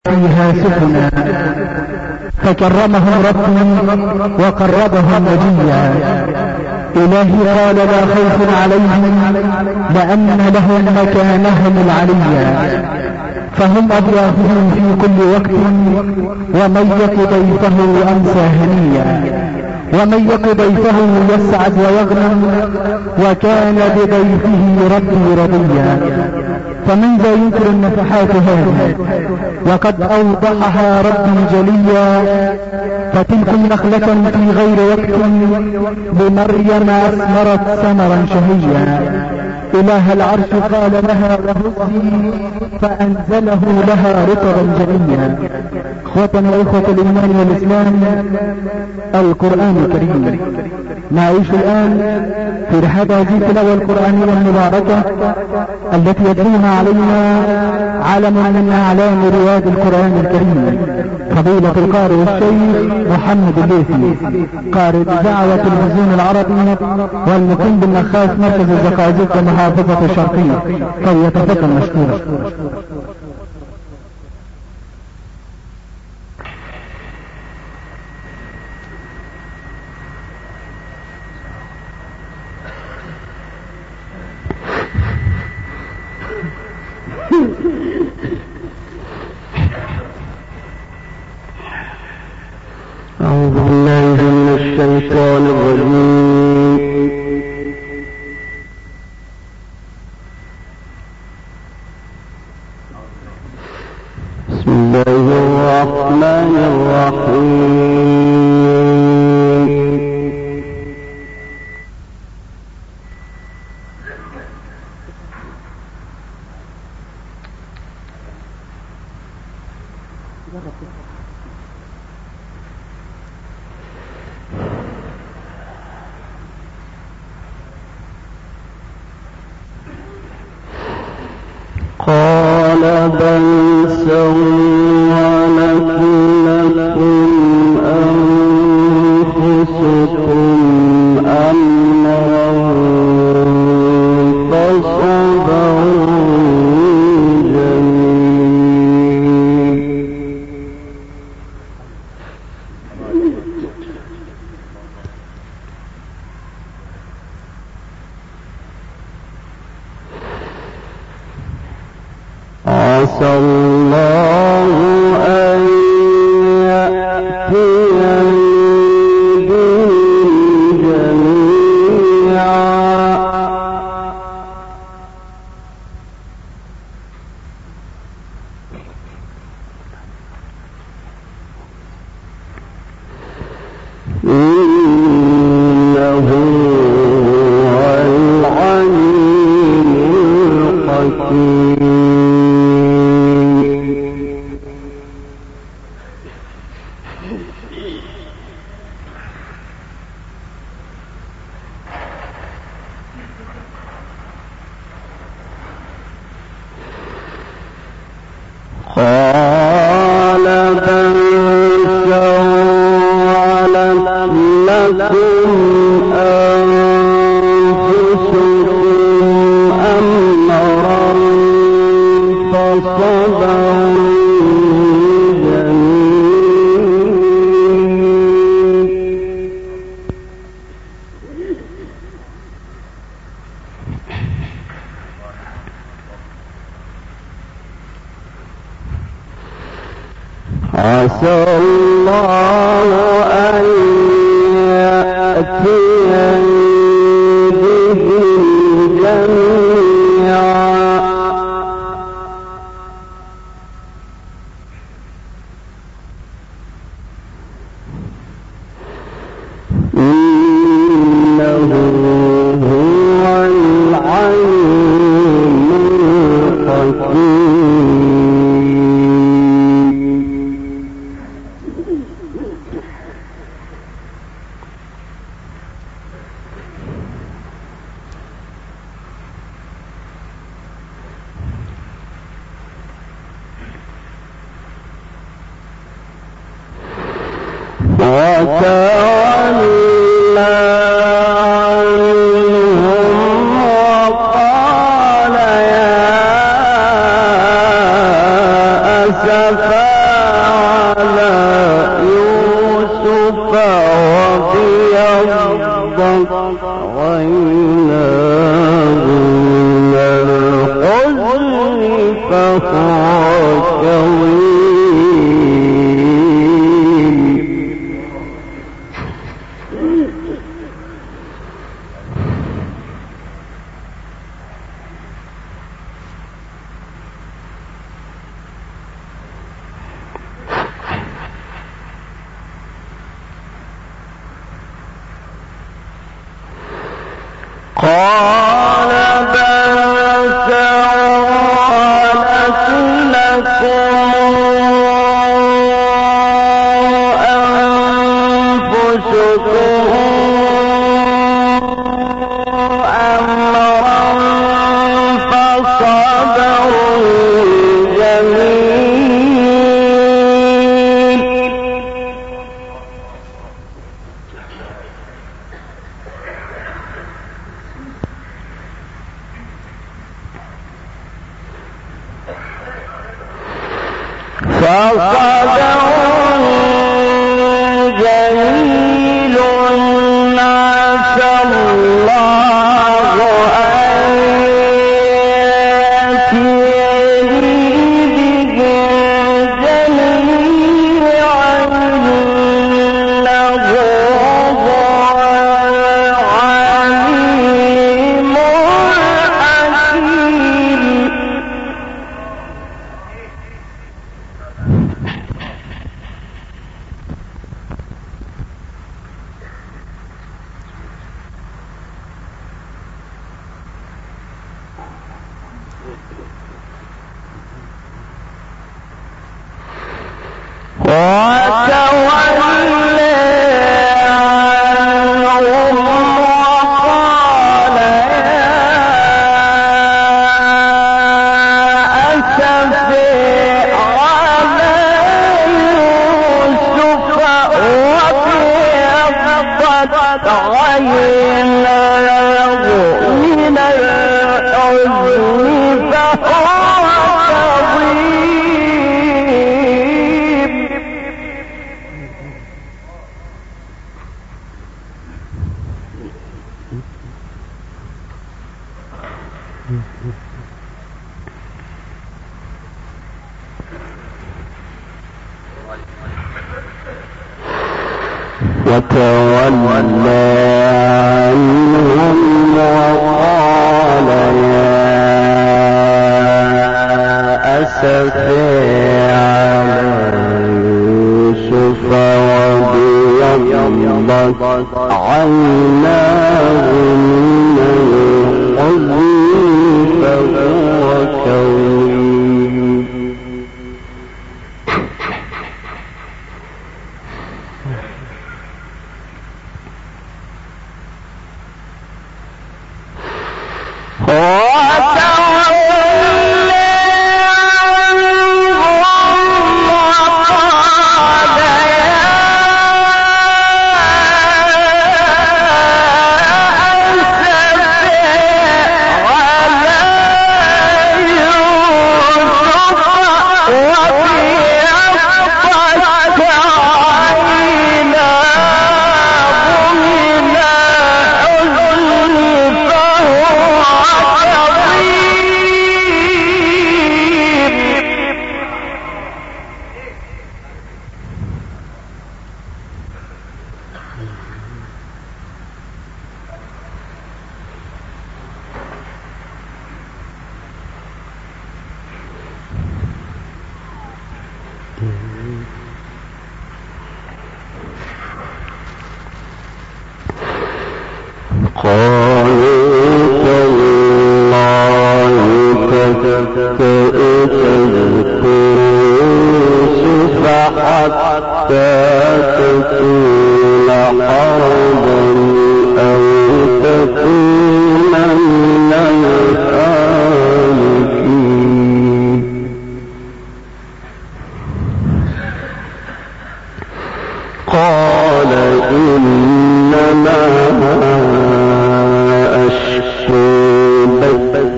فيها سفنا فكرمهم ربي وقربهم نجيا. إلهي قال لا خوف عليهم لأن لهم مكانهم العليا، فهم أضيافه في كل وقت ومن يك ضيفه أمسى هنيا، ومن يك ضيفه يسعد ويغنم وكان بضيفه ربي رضيا. فمن ذا ينكر النفحات هذه وقد أوضحها ربي جليا، فتلك نخلة في غير وقت لمريم أثمرت ثمرا شهيا. إله العرش قال لها وهزي فأنزله لها رطبا جنيا. اخوتنا واخوة الإيمان والإسلام، القرآن الكريم نعيش الآن في رحاب هذه التلاوة القرآنية المباركة التي يدعوها علينا علم من أعلام رواد القرآن الكريم، فضيلة القارئ الشيخ محمد الليثي، قارئ دعوة التلفزيون العربي والمقيم بالنخاس مركز الزقازيق محافظة الشرقية، فليتفضل مشكورا. أعوذ بالله من الشيطان الرجيم. بسم الله الرحمن الرحيم. قال بل سولت لكم أنفسكم أمرا فصبر جميل. عسى الله أن يأتيني بهم جميعا إنه هو العليم الحكيم. قال بل سولت لكم أنفسكم أمرا فصبر جميل. عسى الله أن يأتيني بهم جميعا إنه هو العليم الحكيم. وتولى عنهم وقال يا أسفا على يوسف وابيضت عيناه من الحزن فهو كظيم. قال بل سولت لكم أنفسكم أمرا فصبر جميل. فصبر جميل عسى الله أن يأتيني بهم جميعا إنه هو العليم الحكيم. وتولى عنهم وقال يا أسفي على يوسف وابيضت عيناه من الحزن فهو كظيم. وتولى عنهم وقال يا أسفي على يوسف وابيضت عيناه من الحزن فهو كظيم.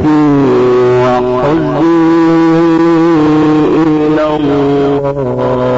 وحزني إلى الله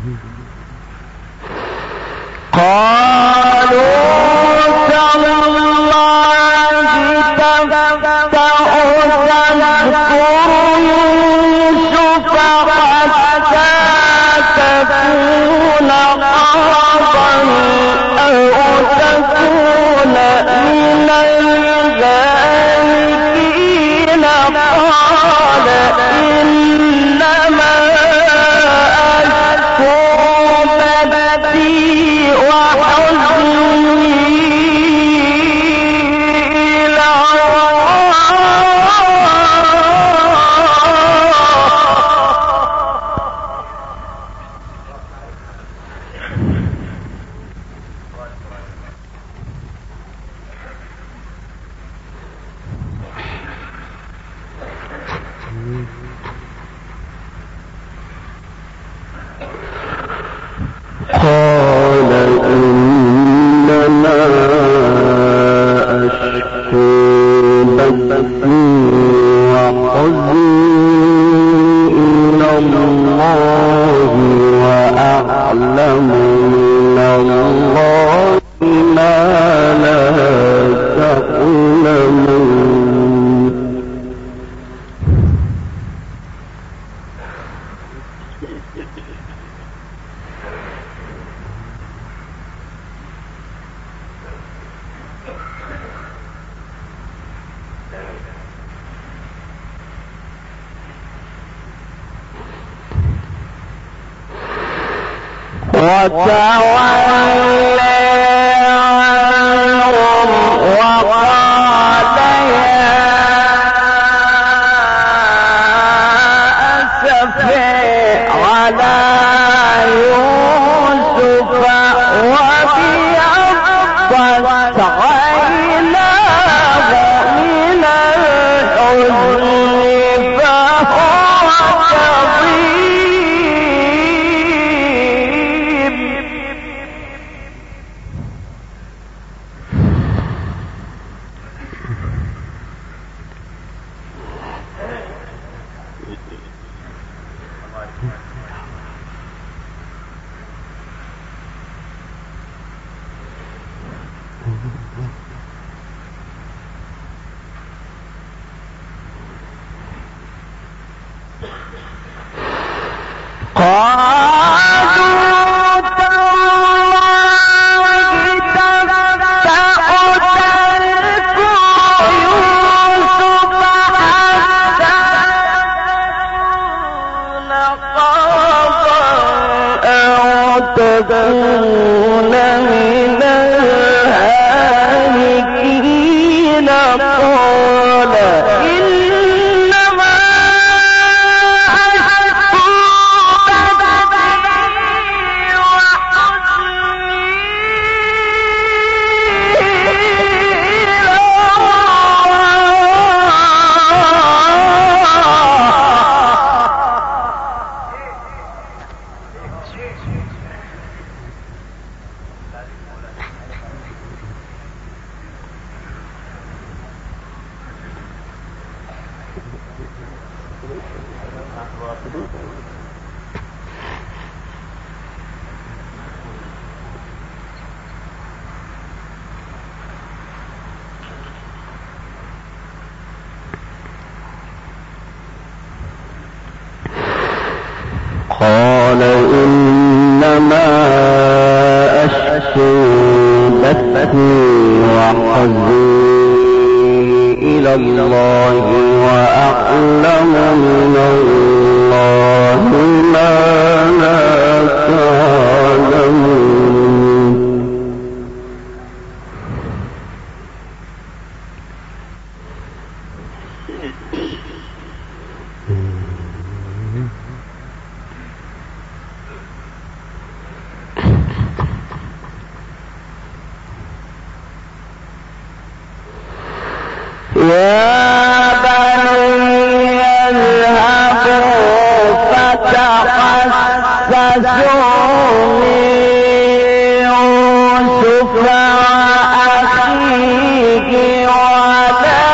قال إنما أشكو بثي وحزني إلى الله وأعلم من الله ما لا تعلمون. يا بني اذهبوا فتحسسوا من يوسف وأخيه ولا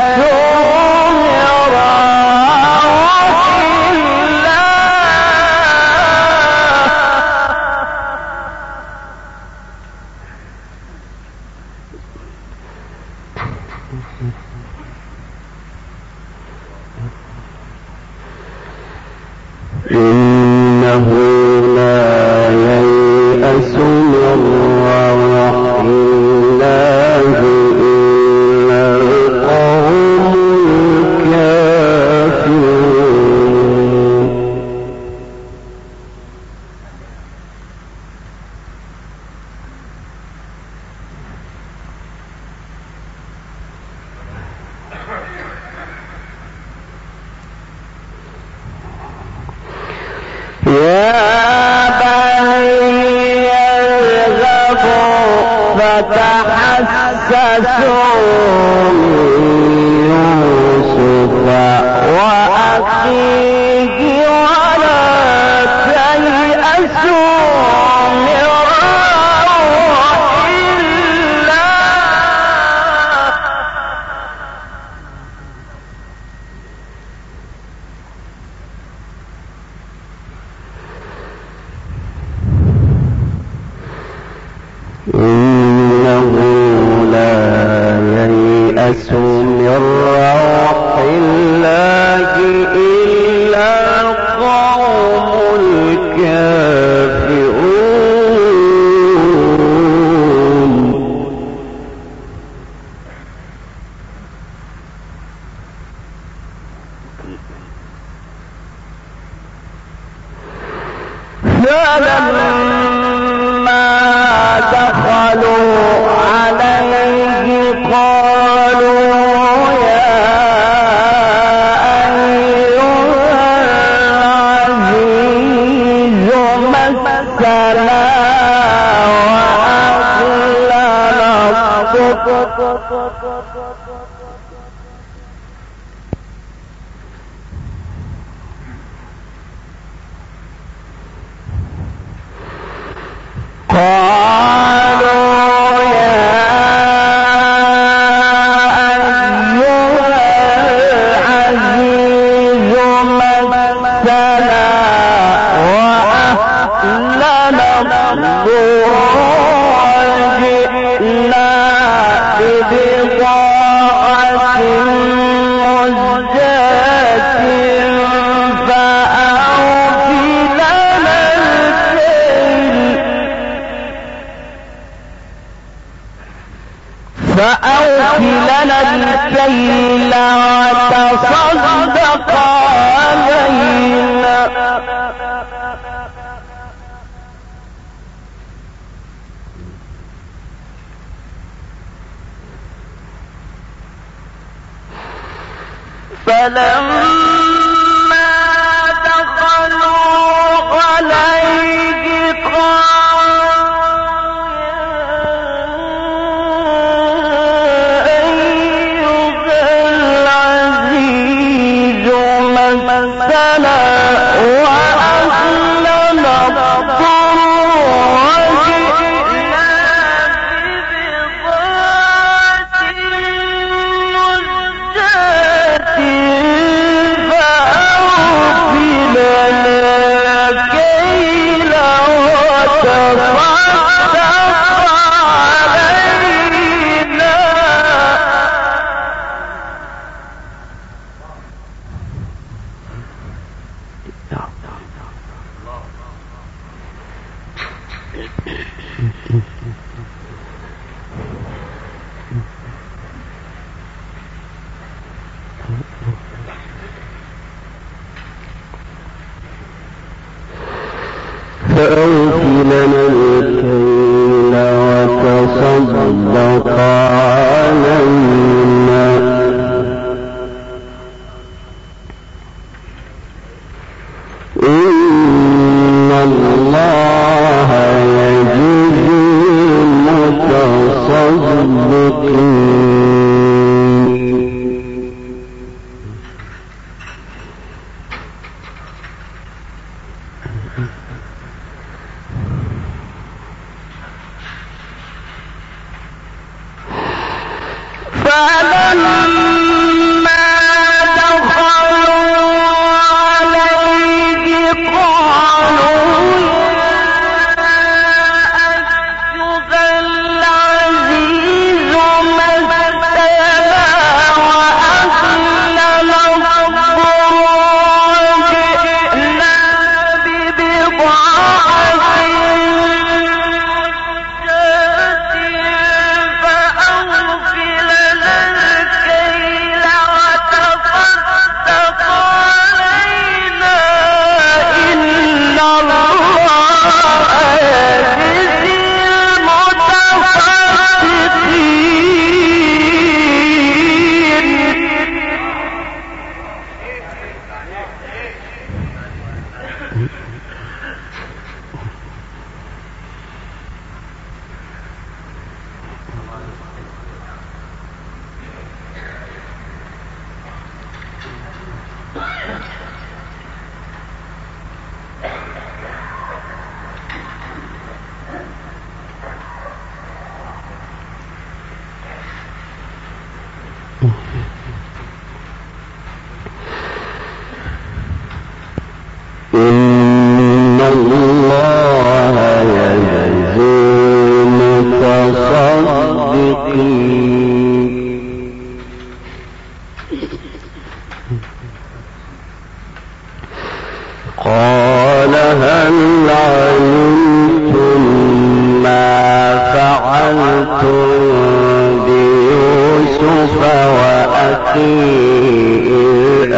تيأسوا من روح الله إنه لا ييأس من روح الله إلا القوم الكافرون. يا بني اذهبوا فتحسسوا من يوسف وأخيه ولا تيأسوا من روح إنه لا ييأس من روح الله إلا القوم الكافرون. فلما دخلوا عليه قالوا يا أيها العزيز مسنا وأهلنا الضر قالوا يا أيها العزيز مسنا وأهلنا الضر وجئنا ببضاعة مزجاة فأوف لنا الكيل وتصدق علينا فلما دخلوا عليه فأوف لنا الكيل وتصدق علينا إن الله يجزي المتصدقين. فلما دخلوا عليه قالوا يا أيها العزيز مسنا إن الله يجزي المتصدقين قال هل علمتم ما فعلتم بيوسف وأخيه إذ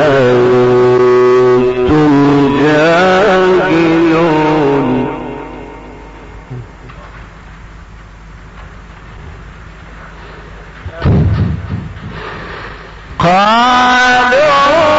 أنتم جاهلون قالوا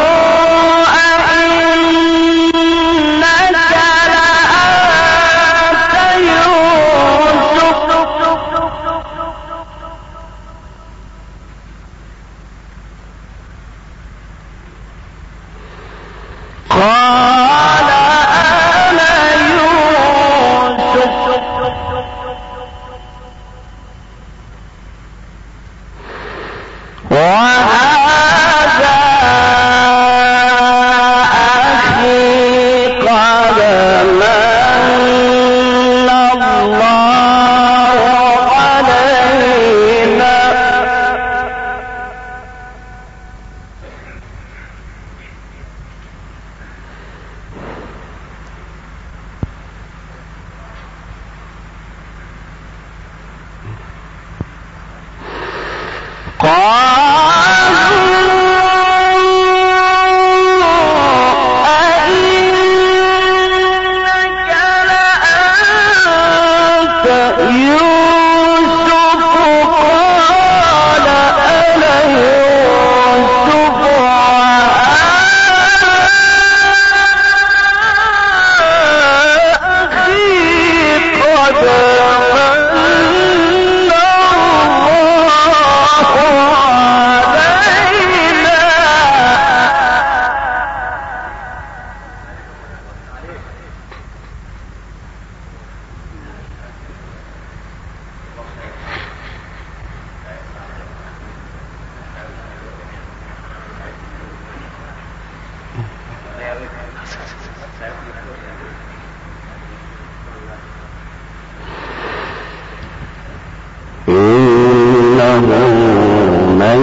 إنه من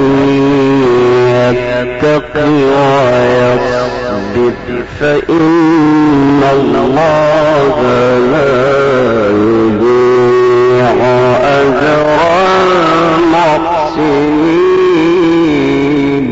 يتق ويصبر فإن الله لا يضيع أجر المحسنين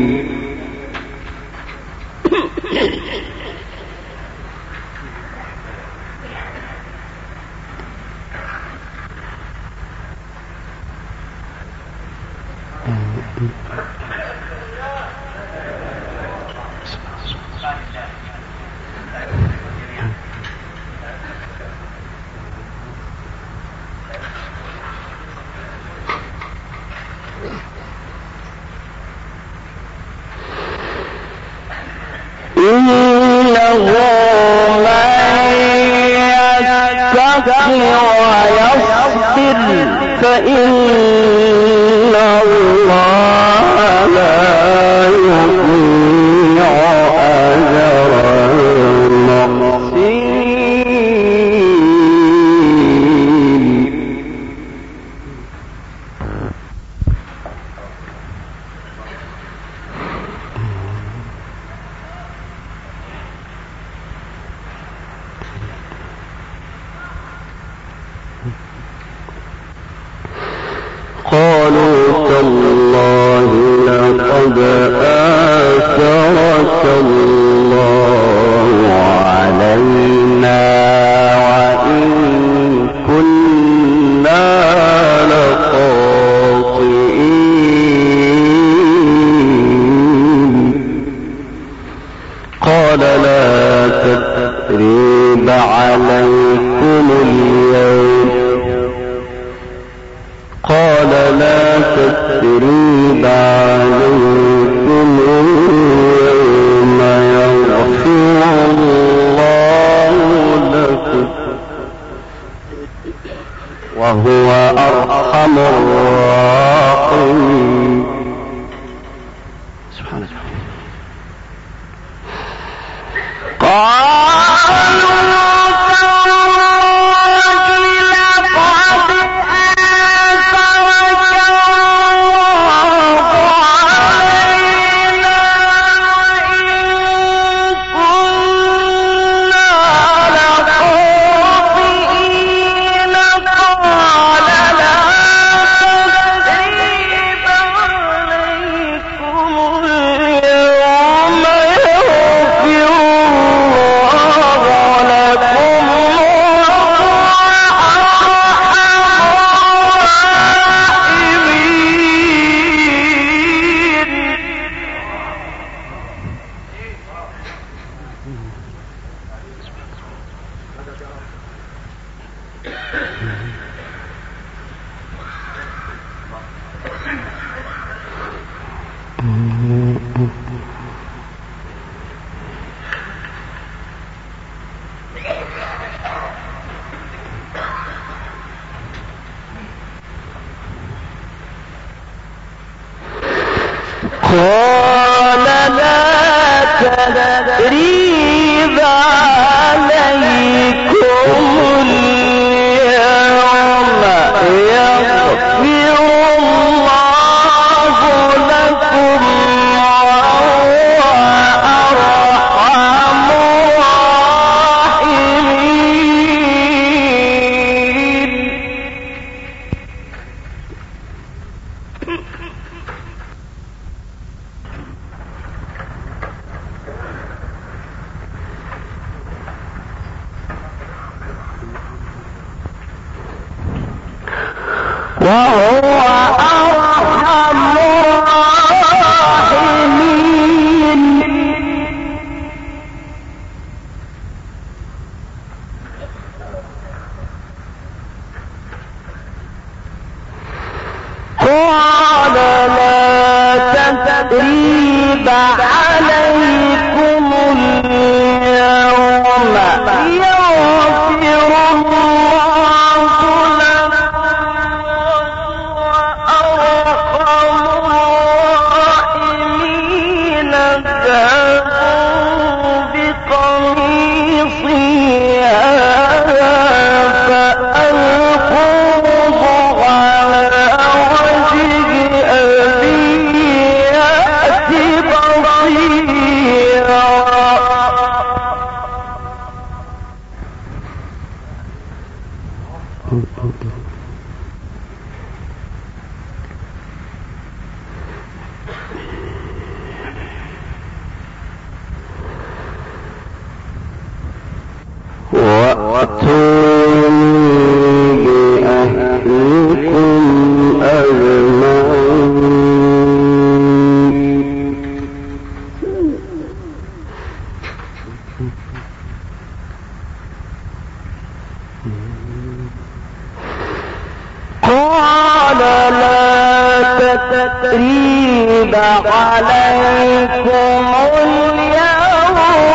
إنه من يتق ويصبر فإن الله لا يضيع أجر المحسنين قالوا تالله أرحم الراحمين. سبحانه وتعالى. قال لا تثريب عليكم اليوم يغفر الله لكم وهو أرحم الراحمين. وهو أرحم الراحمين. قال لا تثريب عليكم اليوم يغفر الله وَأْتُونِي بِأَهْلِكُمْ أَجْمَعِينَ. قال لا تثريب عليكم اليوم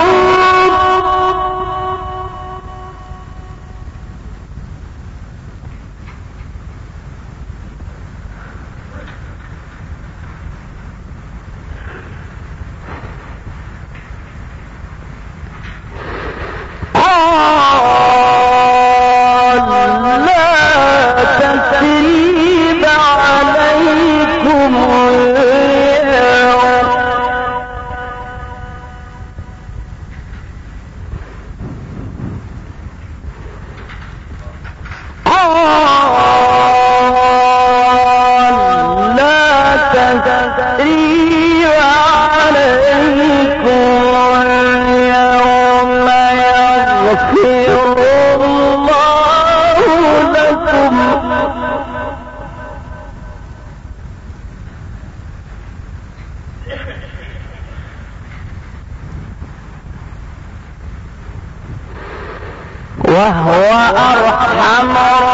وهو أرحم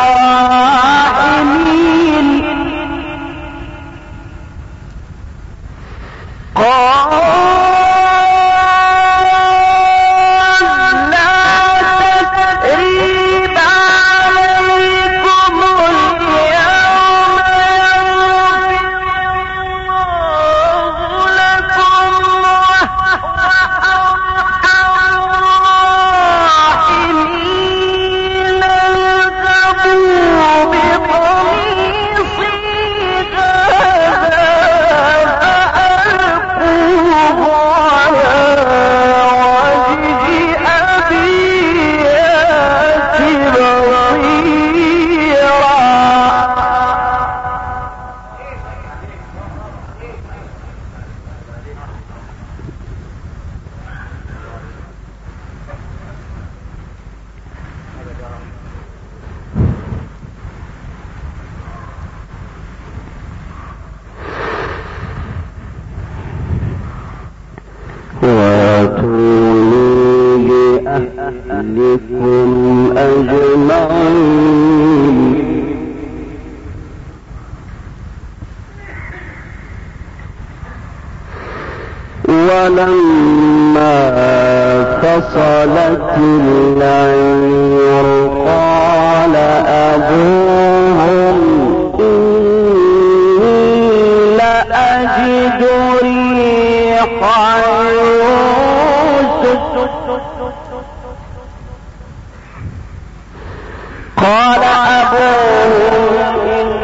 الراحمين. قال لا تثريب عليكم اليوم ولما فصلت العير قال أبوهم إني لأجد ريح يوسف قال أبوهم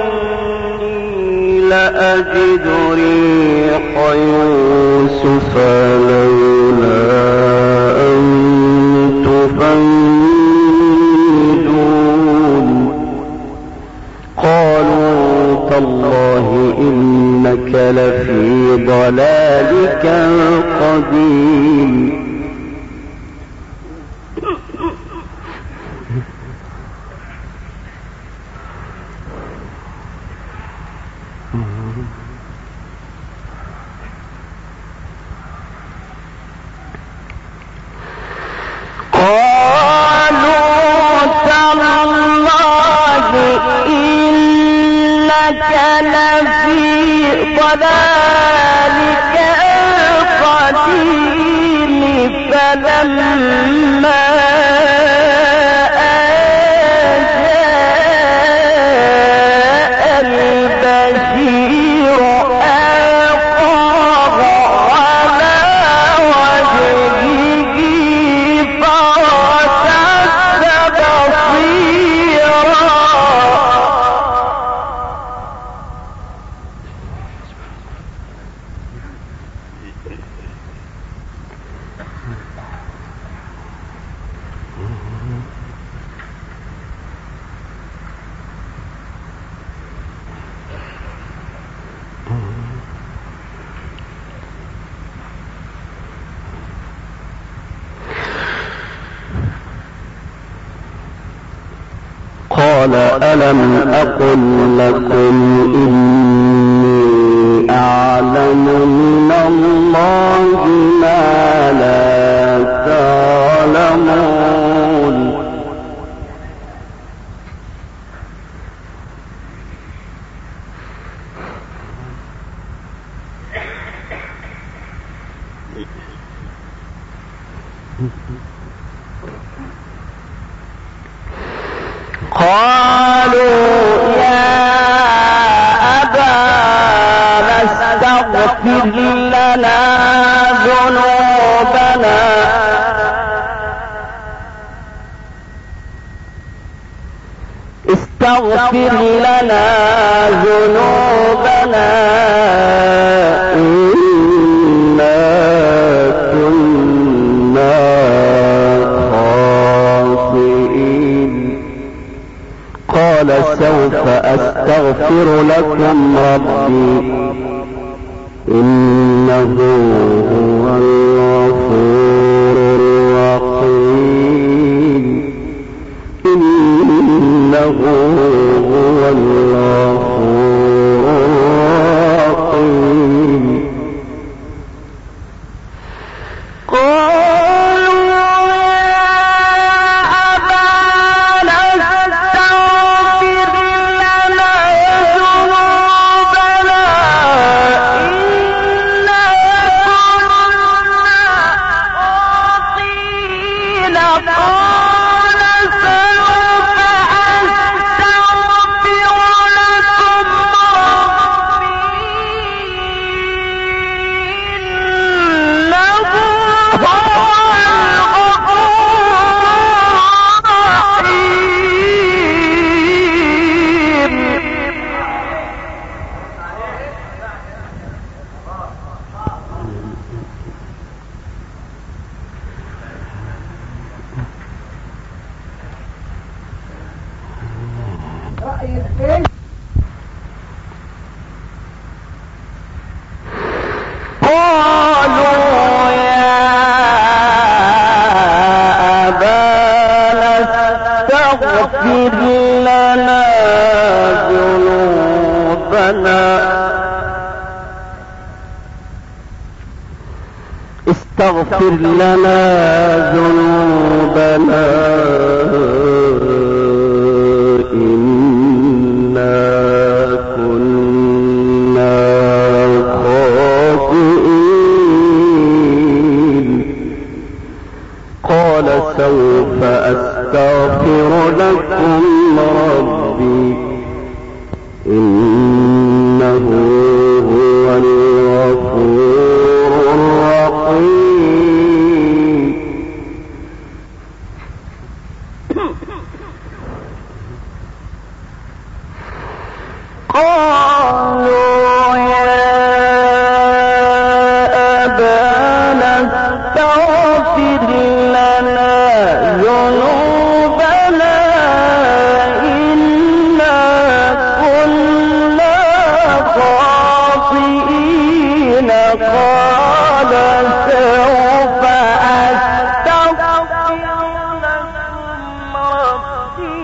إني لأجد ريح يوسف لولا أن تفندون قالوا تالله إنك لفي ضلالك القديم ضلالك القديم فلما جاء البشير ألقاه على وجهه فارتد بصيرا قال ألم أقل لكم إني أعلم من الله ما لا تعلمون قالوا يا أبانا استغفر لنا ذنوبنا إنا كنا خاطئين قال سوف أستغفر لكم ربي إنه هو الغفور الرحيم إنه هو الغفور الرحيم استغفر لنا ذنوبنا إنا كنا خاطئين قال سوف أستغفر لكم ربي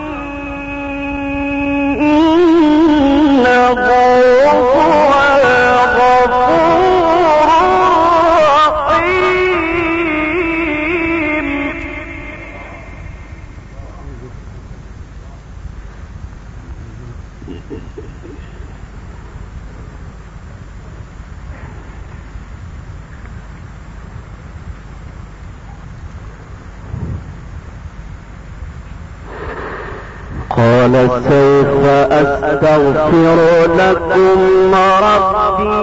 إنه هو الغفور الرحيم. قال سوف أستغفر لكم ربي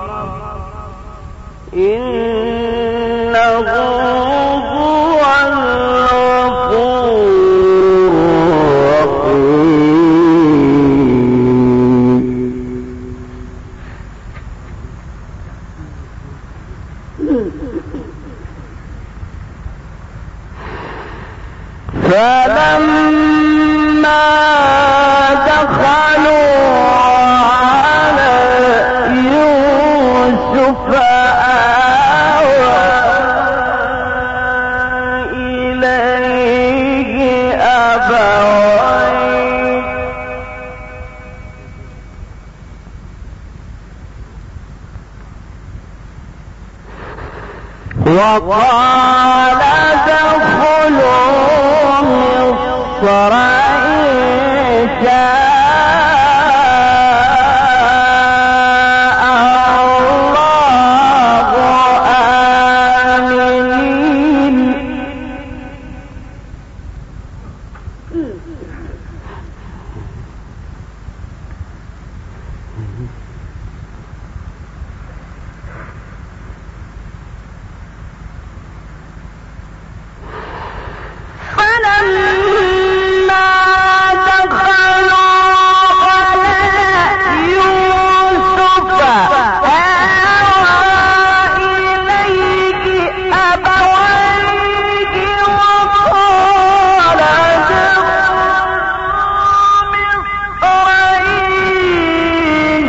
إنه هو الغفور الرحيم. فلما دخلوا على يوسف آوى إليه أبويه وقال ادخلوا مصر إن شاء الله آمنين. فلما دخلوا على يوسف آوى إليه أبويه وقال ادخلوا مصر إن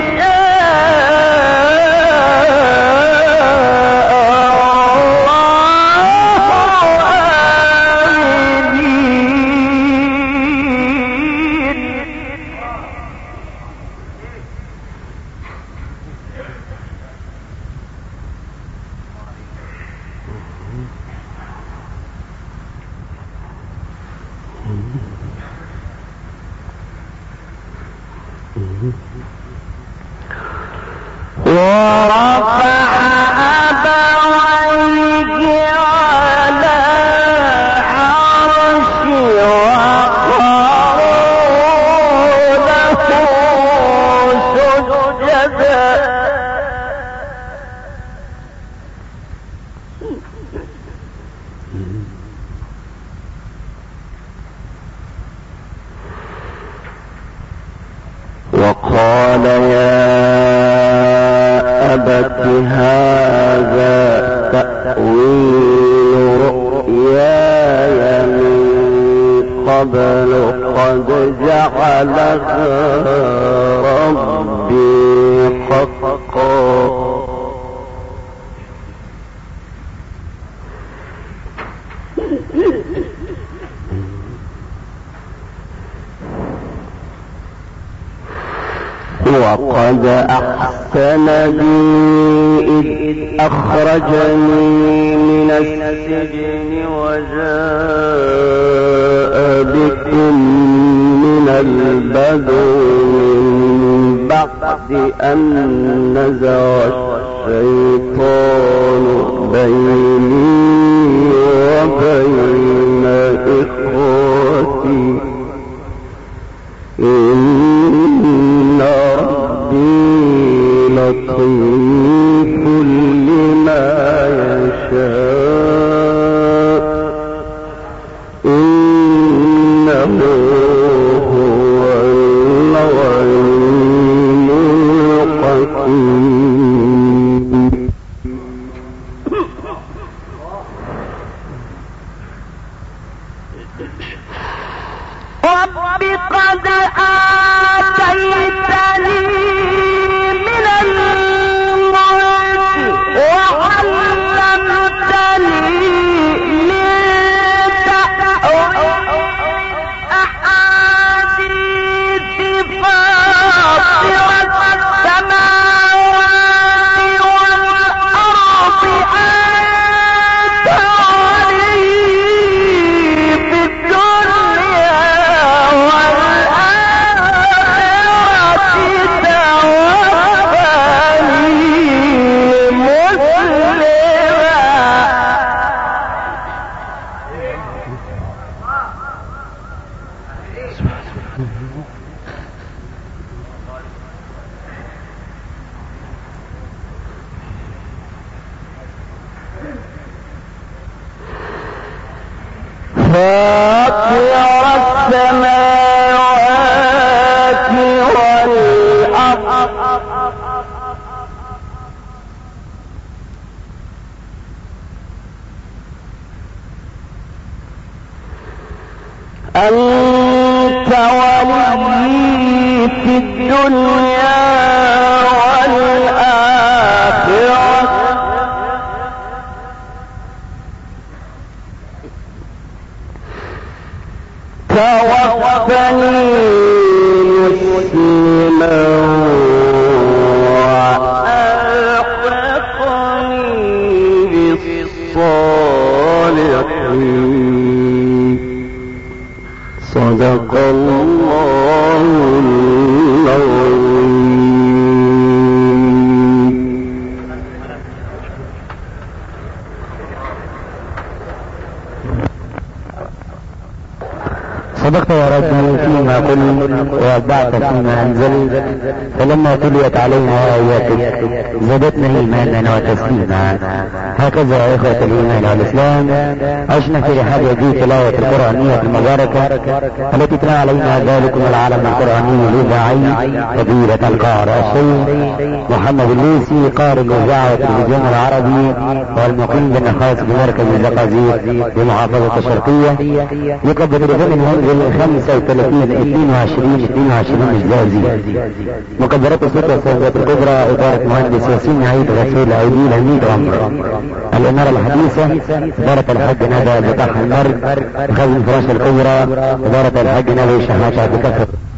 ورفع أبويه على العرش وخروا له سجدا وقال يا أبت هذا تأويل رؤياي من قبل قد جعلها ربي حقا وقد أحسن بي إذ أخرجني من السجن وجاء بكم من البدو من بعد أن نزغ الشيطان بيني وبين إخوتي إن ربي لطيف لما يشاء إنه هو العليم الحكيم. فاطر السماوات والأرض أنت ولي في الدنيا والآخرة توفني مسلما وألحقني بالصالحين صدق الله العظيم. صدقت يا ربي فيما قلت ووضعت فيما انزلت، فلما تليت علينا اياتك زادتنا ايمانا وتسليما. هكذا يا اخوة الايمان والاسلام عشنا في رحاب هذه تلاوة القرآنية المباركة التي تلا علينا ذلكم العالم القرآني الاذاعي فضيلة القارئ الشيخ محمد الليثي قارئ الاذاعة والتلفزيون العربي والمقيم بالنخاس بمركز الزقازيق بمحافظة الشرقية، يقبل بضمن 35-22 الجازي. مكبرات الصوت والصوتات الكبرى إدارة مهندس ياسين عيد غسيل عيدين الميد عمر. الإمارة الحديثة إدارة الحاج ندى بطاح المرج، خزن فراش الكبرى إدارة الحاج ندى شحاتة بكفر.